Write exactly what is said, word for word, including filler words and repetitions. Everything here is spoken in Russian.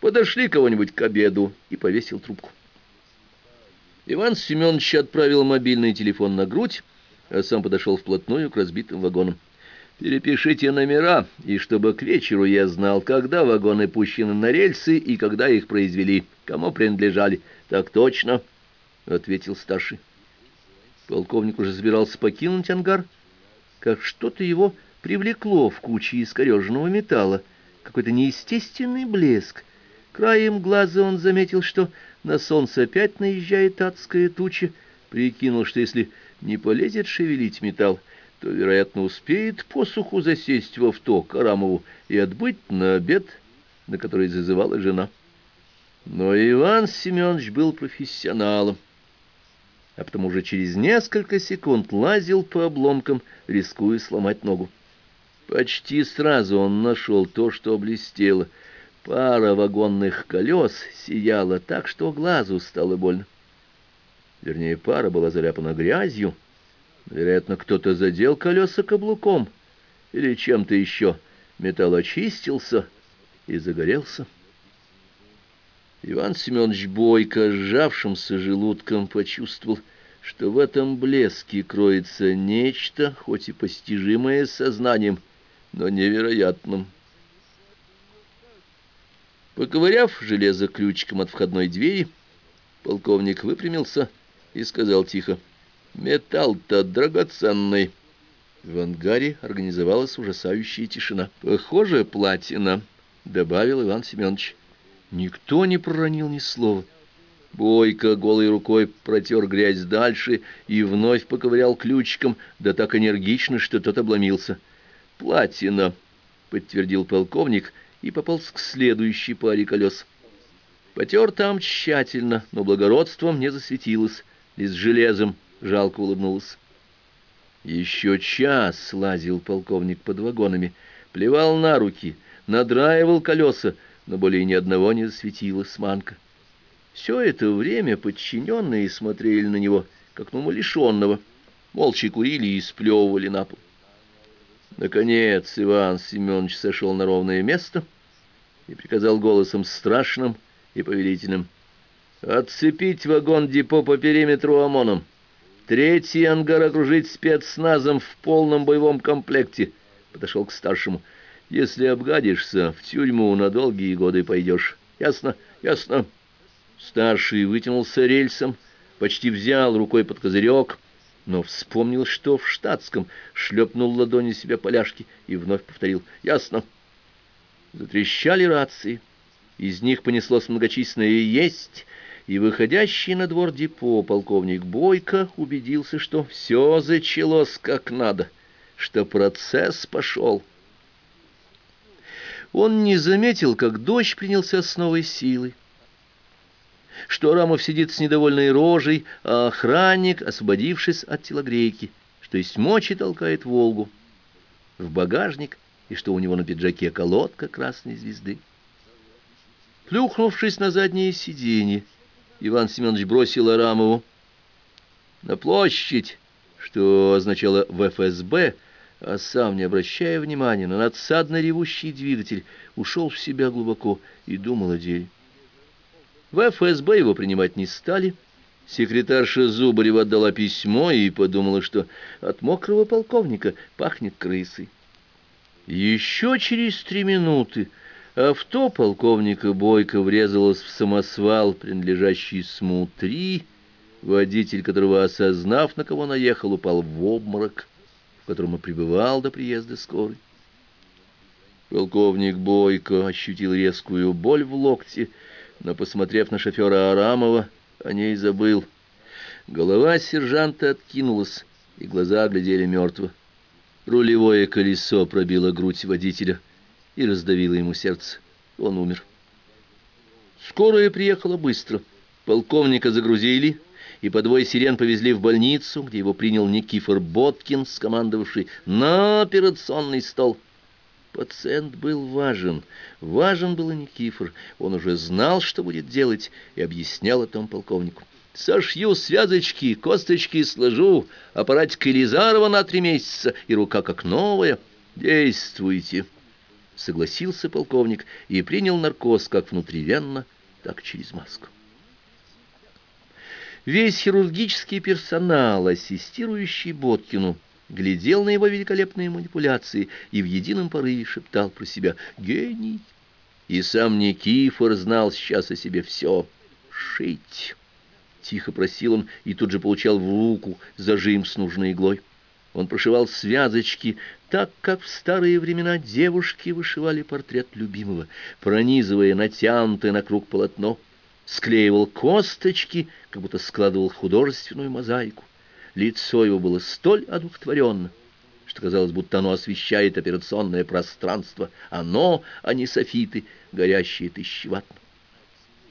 Подошли кого-нибудь к обеду, и повесил трубку. Иван Семенович отправил мобильный телефон на грудь, а сам подошел вплотную к разбитым вагонам. «Перепишите номера, и чтобы к вечеру я знал, когда вагоны пущены на рельсы и когда их произвели, кому принадлежали». «Так точно», — ответил старший. Полковник уже собирался покинуть ангар, как что-то его привлекло в куче искореженного металла, какой-то неестественный блеск. Краем глаза он заметил, что на солнце опять наезжает адская туча, прикинул, что если не полезет шевелить металл, то, вероятно, успеет посуху засесть в авто к Арамову и отбыть на обед, на который зазывала жена. Но Иван Семенович был профессионалом, а потому уже через несколько секунд лазил по обломкам, рискуя сломать ногу. Почти сразу он нашел то, что блестело. Пара вагонных колес сияла так, что глазу стало больно. Вернее, пара была заляпана грязью. Вероятно, кто-то задел колеса каблуком или чем-то еще. Металл очистился и загорелся. Иван Семенович Бойко, сжавшимся желудком, почувствовал, что в этом блеске кроется нечто, хоть и постижимое сознанием, но невероятным. Поковыряв железо ключиком от входной двери, полковник выпрямился и сказал тихо: «Металл-то драгоценный». В ангаре организовалась ужасающая тишина. «Похоже, платина», — добавил Иван Семенович. Никто не проронил ни слова. Бойко голой рукой протер грязь дальше и вновь поковырял ключиком, да так энергично, что тот обломился. «Платина», — подтвердил полковник и пополз к следующей паре колес. Потер там тщательно, но благородством не засветилось, лишь железом жалко улыбнулась. Еще час лазил полковник под вагонами, плевал на руки, надраивал колеса, но более ни одного не засветилась манка. Все это время подчиненные смотрели на него, как на умалишенного, молча курили и сплевывали на пол. Наконец Иван Семенович сошел на ровное место и приказал голосом страшным и повелительным: «Отцепить вагон-депо по периметру ОМОНом. Третий ангар окружить спецназом в полном боевом комплекте». Подошел к старшему: «Если обгадишься, в тюрьму на долгие годы пойдешь. Ясно? Ясно». Старший вытянулся рельсом, почти взял рукой под козырек, но вспомнил, что в штатском, шлепнул ладонью себе поляшки и вновь повторил: «Ясно». Затрещали рации. Из них понеслось многочисленное «есть», и выходящий на двор депо полковник Бойко убедился, что все зачалось как надо, что процесс пошел. Он не заметил, как дождь принялся с новой силой, что Арамов сидит с недовольной рожей, а охранник, освободившись от телогрейки, что есть мочи, толкает «Волгу» в багажник, и что у него на пиджаке колодка красной звезды. Плюхнувшись на заднее сиденье, Иван Семенович бросил Арамову на площадь, что означало в эф эс бэ, а сам, не обращая внимания на надсадно ревущий двигатель, ушел в себя глубоко и думал о деле. В эф эс бэ его принимать не стали. Секретарша Зубарева отдала письмо и подумала, что от мокрого полковника пахнет крысой. Еще через три минуты авто полковника Бойко врезалось в самосвал, принадлежащий СМУ-три, водитель которого, осознав, на кого наехал, упал в обморок, в котором и пребывал до приезда скорой. Полковник Бойко ощутил резкую боль в локте, но, посмотрев на шофера Арамова, о ней забыл. Голова сержанта откинулась, и глаза глядели мертво. Рулевое колесо пробило грудь водителя и раздавило ему сердце. Он умер. Скорая приехала быстро. Полковника загрузили, и по двое сирен повезли в больницу, где его принял Никифор Боткин, скомандовавший на операционный стол. Пациент был важен. Важен был и Никифор. Он уже знал, что будет делать, и объяснял о том полковнику. «Сошью связочки, косточки сложу, аппаратик Елизарова на три месяца, и рука как новая. Действуйте». согласился полковник и принял наркоз как внутривенно, так и через маску. Весь хирургический персонал, ассистирующий Боткину, глядел на его великолепные манипуляции и в едином порыве шептал про себя: «Гений!» И сам Никифор знал сейчас о себе все. «Шить!» — тихо просил он и тут же получал в руку зажим с нужной иглой. Он прошивал связочки так, как в старые времена девушки вышивали портрет любимого, пронизывая натянутое на круг полотно, склеивал косточки, как будто складывал художественную мозаику. Лицо его было столь одухотворенно, что казалось, будто оно освещает операционное пространство, оно, а не софиты, горящие тысячеватно.